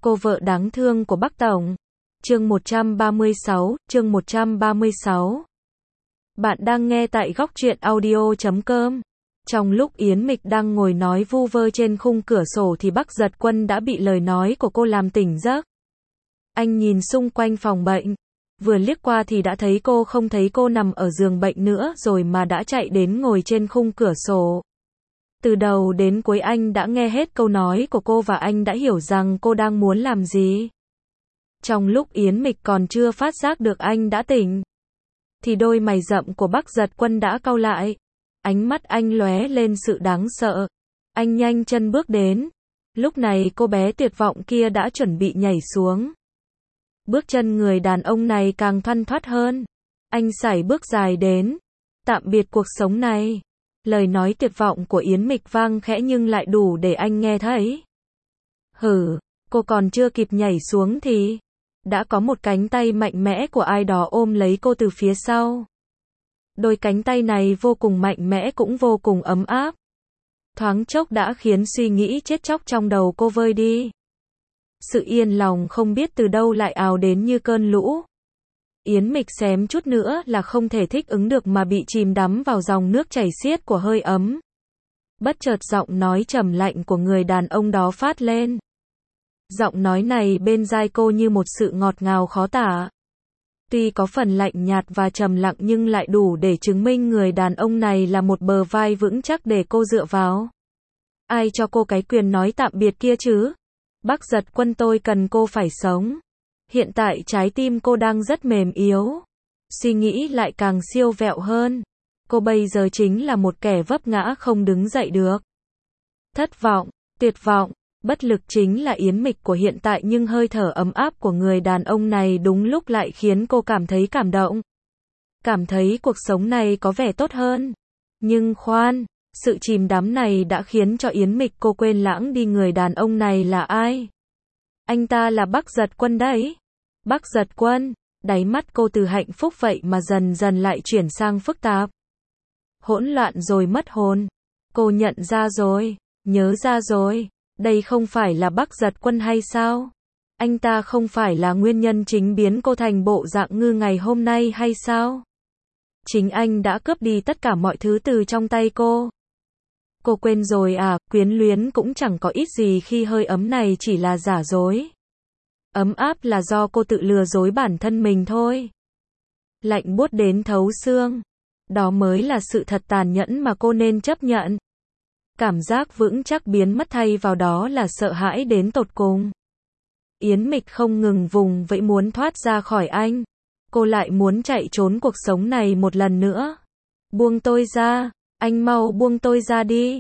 Cô vợ đáng thương của Bắc Tổng. Chương 136, chương 136. Bạn đang nghe tại góc truyện audio.com. Trong lúc Yến Mịch đang ngồi nói vu vơ trên khung cửa sổ thì Bắc Giật Quân đã bị lời nói của cô làm tỉnh giấc. Anh nhìn xung quanh phòng bệnh. Vừa liếc qua thì đã thấy cô, không thấy cô nằm ở giường bệnh nữa rồi mà đã chạy đến ngồi trên khung cửa sổ. Từ đầu đến cuối anh đã nghe hết câu nói của cô và anh đã hiểu rằng cô đang muốn làm gì. Trong lúc Yến Mịch còn chưa phát giác được anh đã tỉnh, thì đôi mày rậm của Bắc Giật Quân đã cau lại. Ánh mắt anh lóe lên sự đáng sợ. Anh nhanh chân bước đến. Lúc này cô bé tuyệt vọng kia đã chuẩn bị nhảy xuống. Bước chân người đàn ông này càng thoăn thoắt hơn. Anh sải bước dài đến. Tạm biệt cuộc sống này. Lời nói tuyệt vọng của Yến Mịch vang khẽ nhưng lại đủ để anh nghe thấy. Hử, cô còn chưa kịp nhảy xuống thì đã có một cánh tay mạnh mẽ của ai đó ôm lấy cô từ phía sau. Đôi cánh tay này vô cùng mạnh mẽ cũng vô cùng ấm áp. Thoáng chốc đã khiến suy nghĩ chết chóc trong đầu cô vơi đi. Sự yên lòng không biết từ đâu lại ào đến như cơn lũ. Yến Mịch xém chút nữa là không thể thích ứng được mà bị chìm đắm vào dòng nước chảy xiết của hơi ấm. Bất chợt giọng nói trầm lạnh của người đàn ông đó phát lên. Giọng nói này bên tai cô như một sự ngọt ngào khó tả. Tuy có phần lạnh nhạt và trầm lặng nhưng lại đủ để chứng minh người đàn ông này là một bờ vai vững chắc để cô dựa vào. Ai cho cô cái quyền nói tạm biệt kia chứ? Bắc Giật Quân, tôi cần cô phải sống. Hiện tại trái tim cô đang rất mềm yếu. Suy nghĩ lại càng siêu vẹo hơn. Cô bây giờ chính là một kẻ vấp ngã không đứng dậy được. Thất vọng, tuyệt vọng, bất lực chính là Yến Mịch của hiện tại, nhưng hơi thở ấm áp của người đàn ông này đúng lúc lại khiến cô cảm thấy cảm động. Cảm thấy cuộc sống này có vẻ tốt hơn. Nhưng khoan, sự chìm đắm này đã khiến cho Yến Mịch cô quên lãng đi người đàn ông này là ai. Anh ta là Bắc Giật Quân đấy. Bắc Giật Quân, đáy mắt cô từ hạnh phúc vậy mà dần dần lại chuyển sang phức tạp. Hỗn loạn rồi mất hồn. Cô nhận ra rồi, nhớ ra rồi. Đây không phải là Bắc Giật Quân hay sao? Anh ta không phải là nguyên nhân chính biến cô thành bộ dạng ngư ngày hôm nay hay sao? Chính anh đã cướp đi tất cả mọi thứ từ trong tay cô. Cô quên rồi à, quyến luyến cũng chẳng có ít gì khi hơi ấm này chỉ là giả dối. Ấm áp là do cô tự lừa dối bản thân mình thôi. Lạnh buốt đến thấu xương. Đó mới là sự thật tàn nhẫn mà cô nên chấp nhận. Cảm giác vững chắc biến mất, thay vào đó là sợ hãi đến tột cùng. Yến Mịch không ngừng vùng vẫy muốn thoát ra khỏi anh. Cô lại muốn chạy trốn cuộc sống này một lần nữa. Buông tôi ra, anh mau buông tôi ra đi.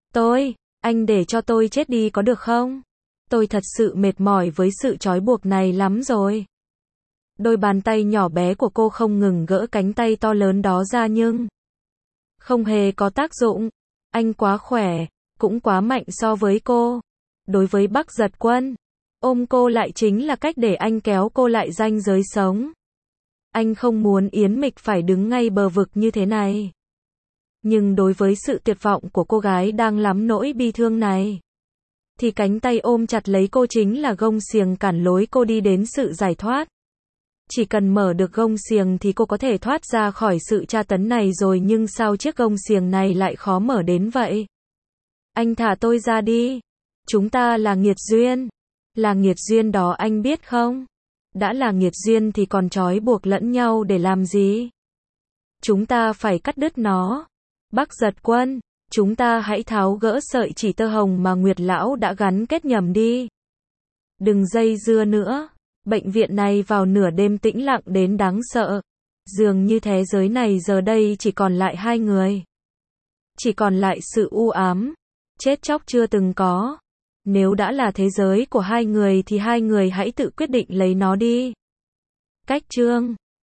Anh để cho tôi chết đi có được không? Tôi thật sự mệt mỏi với sự trói buộc này lắm rồi. Đôi bàn tay nhỏ bé của cô không ngừng gỡ cánh tay to lớn đó ra nhưng không hề có tác dụng. Anh quá khỏe, cũng quá mạnh so với cô. Đối với Bắc Giật Quân, ôm cô lại chính là cách để anh kéo cô lại ranh giới sống. Anh không muốn Yến Mịch phải đứng ngay bờ vực như thế này. Nhưng đối với sự tuyệt vọng của cô gái đang lắm nỗi bi thương này, thì cánh tay ôm chặt lấy cô chính là gông xiềng cản lối cô đi đến sự giải thoát. Chỉ cần mở được gông xiềng thì cô có thể thoát ra khỏi sự tra tấn này rồi, nhưng sao chiếc gông xiềng này lại khó mở đến vậy? Anh thả tôi ra đi. Chúng ta là nghiệt duyên. Là nghiệt duyên đó, anh biết không? Đã là nghiệt duyên thì còn trói buộc lẫn nhau để làm gì? Chúng ta phải cắt đứt nó. Bắc Giật Quân, chúng ta hãy tháo gỡ sợi chỉ tơ hồng mà Nguyệt Lão đã gắn kết nhầm đi. Đừng dây dưa nữa. Bệnh viện này vào nửa đêm tĩnh lặng đến đáng sợ. Dường như thế giới này giờ đây chỉ còn lại hai người. Chỉ còn lại sự u ám, chết chóc chưa từng có. Nếu đã là thế giới của hai người thì hai người hãy tự quyết định lấy nó đi. Cách chương